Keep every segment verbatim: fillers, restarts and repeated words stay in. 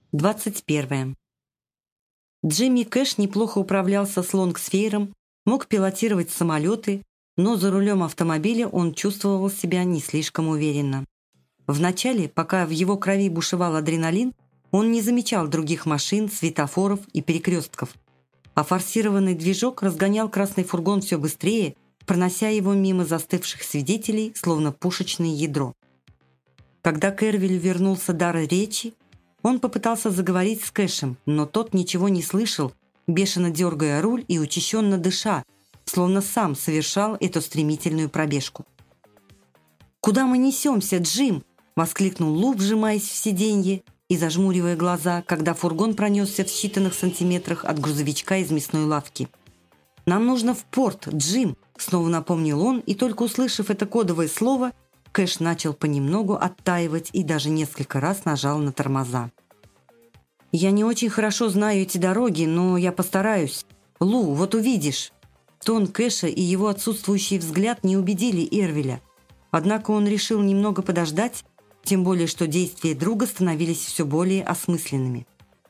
двадцать первое. Джимми Кэш неплохо управлялся с лонгсфейром, мог пилотировать самолеты, но за рулем автомобиля он чувствовал себя не слишком уверенно. Вначале, пока в его крови бушевал адреналин, он не замечал других машин, светофоров и перекрестков, а форсированный движок разгонял красный фургон все быстрее, пронося его мимо застывших свидетелей, словно пушечное ядро. Когда к Эрвилю вернулся дар речи, он попытался заговорить с Кэшем, но тот ничего не слышал, бешено дергая руль и учащенно дыша, словно сам совершал эту стремительную пробежку. «Куда мы несемся, Джим?» – воскликнул Лу, вжимаясь в сиденье и зажмуривая глаза, когда фургон пронесся в считанных сантиметрах от грузовичка из мясной лавки. «Нам нужно в порт, Джим!» – снова напомнил он, и только услышав это кодовое слово, Кэш начал понемногу оттаивать и даже несколько раз нажал на тормоза. «Я не очень хорошо знаю эти дороги, но я постараюсь. Лу, вот увидишь». Тон Кэша и его отсутствующий взгляд не убедили Эрвиля. Однако он решил немного подождать, тем более что действия друга становились все более осмысленными.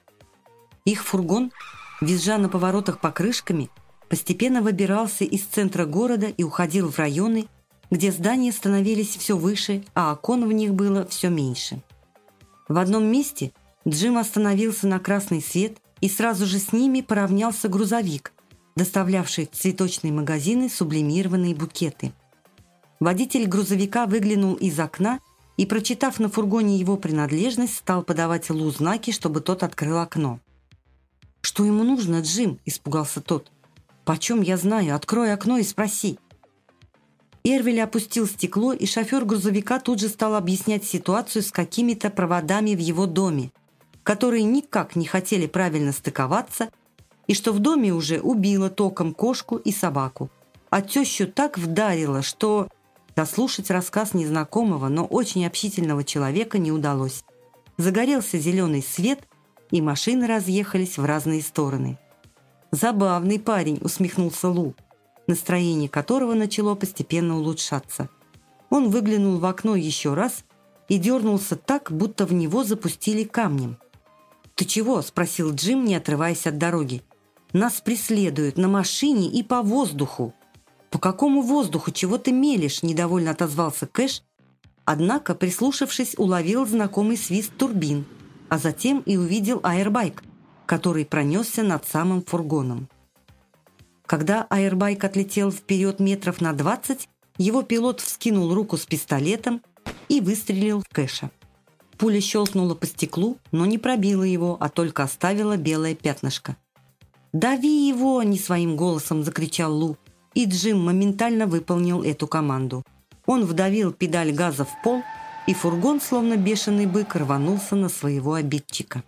Их фургон, визжа на поворотах покрышками, постепенно выбирался из центра города и уходил в районы, где здания становились все выше, а окон в них было все меньше. В одном месте Джим остановился на красный свет, и сразу же с ними поравнялся грузовик, доставлявший в цветочные магазины сублимированные букеты. Водитель грузовика выглянул из окна и, прочитав на фургоне его принадлежность, стал подавать Лу знаки, чтобы тот открыл окно. «Что ему нужно, Джим?» – испугался тот. «Почем я знаю? Открой окно и спроси». Эрвиль опустил стекло, и шофер грузовика тут же стал объяснять ситуацию с какими-то проводами в его доме, которые никак не хотели правильно стыковаться, и что в доме уже убило током кошку и собаку, а тещу так вдарило, что дослушать рассказ незнакомого, но очень общительного человека не удалось. Загорелся зеленый свет, и машины разъехались в разные стороны. «Забавный парень», — усмехнулся Лу, настроение которого начало постепенно улучшаться. Он выглянул в окно еще раз и дернулся так, будто в него запустили камнем. «Ты чего?» – спросил Джим, не отрываясь от дороги. «Нас преследуют на машине и по воздуху». «По какому воздуху? Чего ты мелешь?» – недовольно отозвался Кэш, однако, прислушавшись, уловил знакомый свист турбин, а затем и увидел аэрбайк, который пронесся над самым фургоном. Когда аэрбайк отлетел вперед метров на двадцать, его пилот вскинул руку с пистолетом и выстрелил в Кэша. Пуля щелкнула по стеклу, но не пробила его, а только оставила белое пятнышко. «Дави его!» – не своим голосом закричал Лу, и Джим моментально выполнил эту команду. Он вдавил педаль газа в пол, и фургон, словно бешеный бык, рванулся на своего обидчика.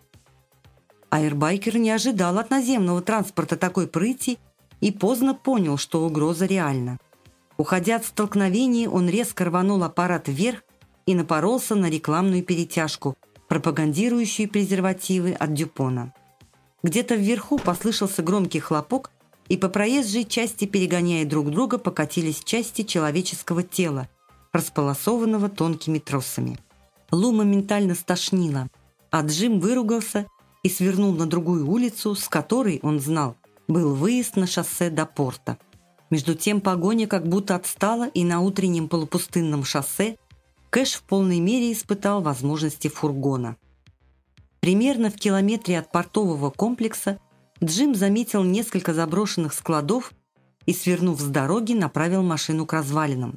Аэрбайкер не ожидал от наземного транспорта такой прыти и поздно понял, что угроза реальна. Уходя от столкновения, он резко рванул аппарат вверх и напоролся на рекламную перетяжку, пропагандирующую презервативы от Дюпона. Где-то вверху послышался громкий хлопок, и по проезжей части, перегоняя друг друга, покатились части человеческого тела, располосованного тонкими тросами. Лу моментально стошнило, а Джим выругался и свернул на другую улицу, с которой, он знал, был выезд на шоссе до порта. Между тем погоня как будто отстала, и на утреннем полупустынном шоссе Кэш в полной мере испытал возможности фургона. Примерно в километре от портового комплекса Джим заметил несколько заброшенных складов и, свернув с дороги, направил машину к развалинам.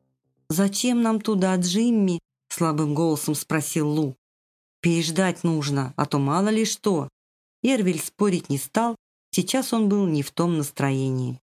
«Зачем нам туда, Джимми?» – слабым голосом спросил Лу. «Переждать нужно, а то мало ли что». Эрвиль спорить не стал, сейчас он был не в том настроении.